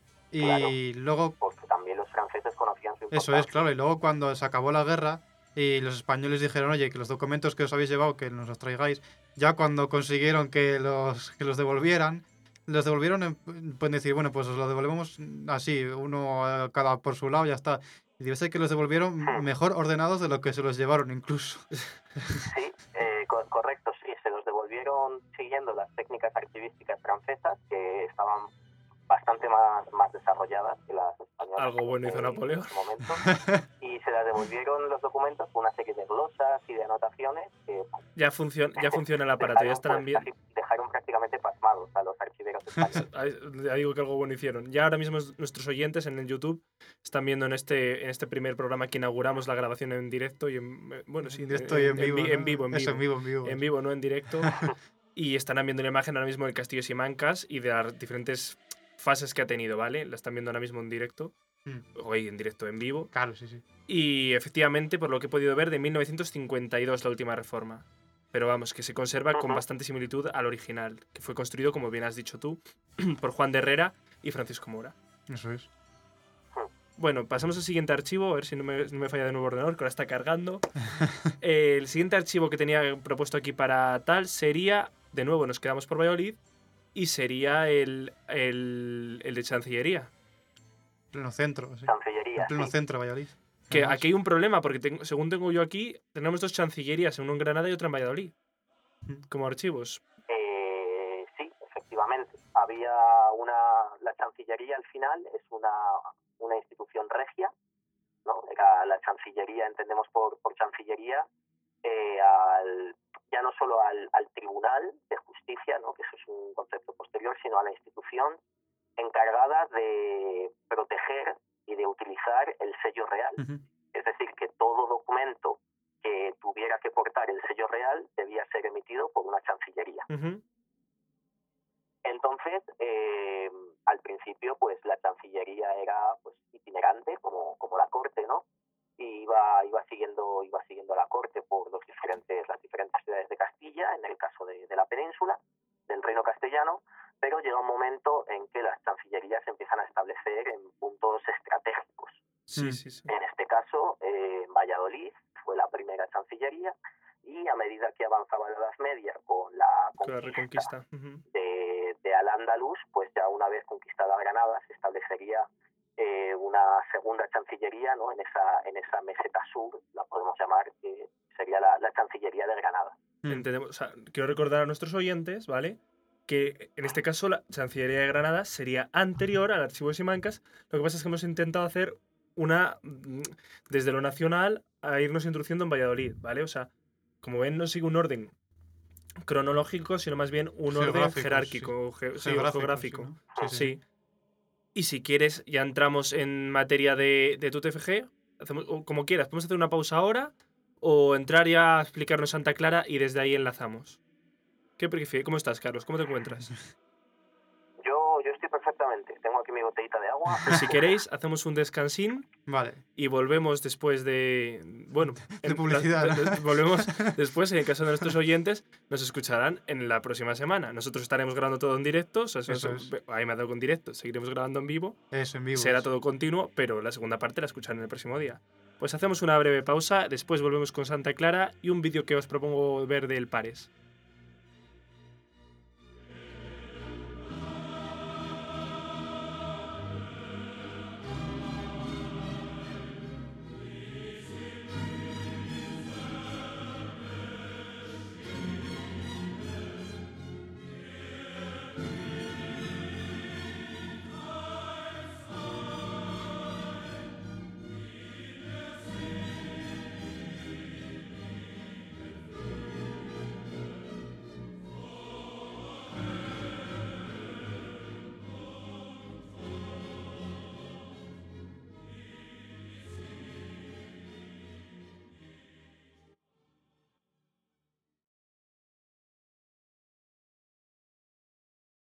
y claro, luego... porque también los franceses conocían su importancia. Eso es, claro, y luego cuando se acabó la guerra y los españoles dijeron, oye, que los documentos que os habéis llevado, que nos los traigáis, ya cuando consiguieron que los, que los devolvieran, los devolvieron, pueden decir, bueno, pues os lo devolvemos así, uno a cada por su lado, ya está. Y debe ser que los devolvieron mejor ordenados de lo que se los llevaron incluso. Sí, eh, co- correcto, sí, se los devolvieron siguiendo las técnicas archivísticas francesas, que estaban bastante más, más desarrolladas que las españolas. Algo bueno hizo Napoleón. En ese momento. Y se las devolvieron los documentos con una serie de glosas y de anotaciones que... Ya, funcion- ya funciona el aparato, dejaron, ya estarán pues, bien. casi dejaron prácticamente pasmados a los archiveros españoles. Ya digo que algo bueno hicieron. Ya ahora mismo nuestros oyentes en el YouTube están viendo en este, en este primer programa que inauguramos la grabación en directo y en... Bueno, sí, en directo y en, en vivo, en, ¿no? en vivo, en vivo. Eso, en vivo, en vivo. En vivo, no en directo. Y estarán viendo la imagen ahora mismo del Castillo de Simancas y de las diferentes fases que ha tenido, ¿vale? La están viendo ahora mismo en directo. Mm. Hoy en directo, en vivo. Claro, sí, sí. Y efectivamente, por lo que he podido ver, de mil novecientos cincuenta y dos la última reforma. Pero vamos, que se conserva con bastante similitud al original, que fue construido, como bien has dicho tú, por Juan de Herrera y Francisco Mora. Eso es. Bueno, pasamos al siguiente archivo, a ver si no me, no me falla de nuevo el ordenador, que ahora está cargando. eh, el siguiente archivo que tenía propuesto aquí para tal sería, de nuevo nos quedamos por Valladolid, y sería el, el, el de Chancillería. Pleno centro, sí. Chancillería, en pleno sí. centro, Valladolid. Que Además, aquí hay un problema, porque tengo, según tengo yo aquí, tenemos dos chancillerías, uno en Granada y otra en Valladolid, como archivos. Eh, sí, efectivamente. Había una... La Chancillería al final es una, una institución regia, ¿no? Era la Chancillería, entendemos por, por Chancillería, eh, al, ya no solo al, al Tribunal de Justicia, ¿no? Que eso es un concepto posterior, sino a la institución encargada de proteger y de utilizar el sello real. Uh-huh. Es decir, que todo documento que tuviera que portar el sello real debía ser emitido por una chancillería. Uh-huh. Entonces, eh, al principio, pues la chancillería era pues itinerante, como, como la corte, ¿no? Y iba, iba siguiendo, iba siguiendo la corte por los diferentes, las diferentes ciudades de Castilla, en el caso de, de la península, del reino castellano, pero llega un momento en que las chancillerías se empiezan a establecer en puntos estratégicos. Sí, sí, sí. En este caso, eh, Valladolid fue la primera chancillería y a medida que avanzaba la Edad Media con la conquista, la reconquista uh-huh. de, de Al-Ándalus, pues ya una vez conquistada Granada se establecería eh, una segunda chancillería, ¿no? en, esa, en esa meseta sur, la podemos llamar, que sería la, la Chancillería de Granada. Mm. Entendemos, o sea, quiero recordar a nuestros oyentes, ¿vale? Que en este caso la Chancillería de Granada sería anterior al Archivo de Simancas. Lo que pasa es que hemos intentado hacer una, mm, desde lo nacional, a irnos introduciendo en Valladolid, ¿vale? O sea, como ven, no sigue un orden cronológico, sino más bien un orden Geográfico, jerárquico, ge- sí, Geográfico, geográfico. sí, ¿no? Sí, sí, Sí. Y si quieres, ya entramos en materia de, de tu T F G. Hacemos, o como quieras, podemos hacer una pausa ahora o entrar ya a explicarnos Santa Clara y desde ahí enlazamos. ¿Qué prefieres? ¿Cómo estás, Carlos? ¿Cómo te encuentras? Yo, yo estoy perfectamente. Tengo aquí mi botellita de agua. Pues si queréis, hacemos un descansín Vale. y volvemos después de... Bueno, De en- publicidad, la- ¿no? de- volvemos después, en el caso de nuestros oyentes, nos escucharán en la próxima semana. Nosotros estaremos grabando todo en directo. O sea, eso- Eso eso- es. ahí me ha dado con directo. Seguiremos grabando en vivo. Eso, en vivo. Será eso. todo continuo, pero la segunda parte la escucharán el próximo día. Pues hacemos una breve pausa, después volvemos con Santa Clara y un vídeo que os propongo ver del Pares.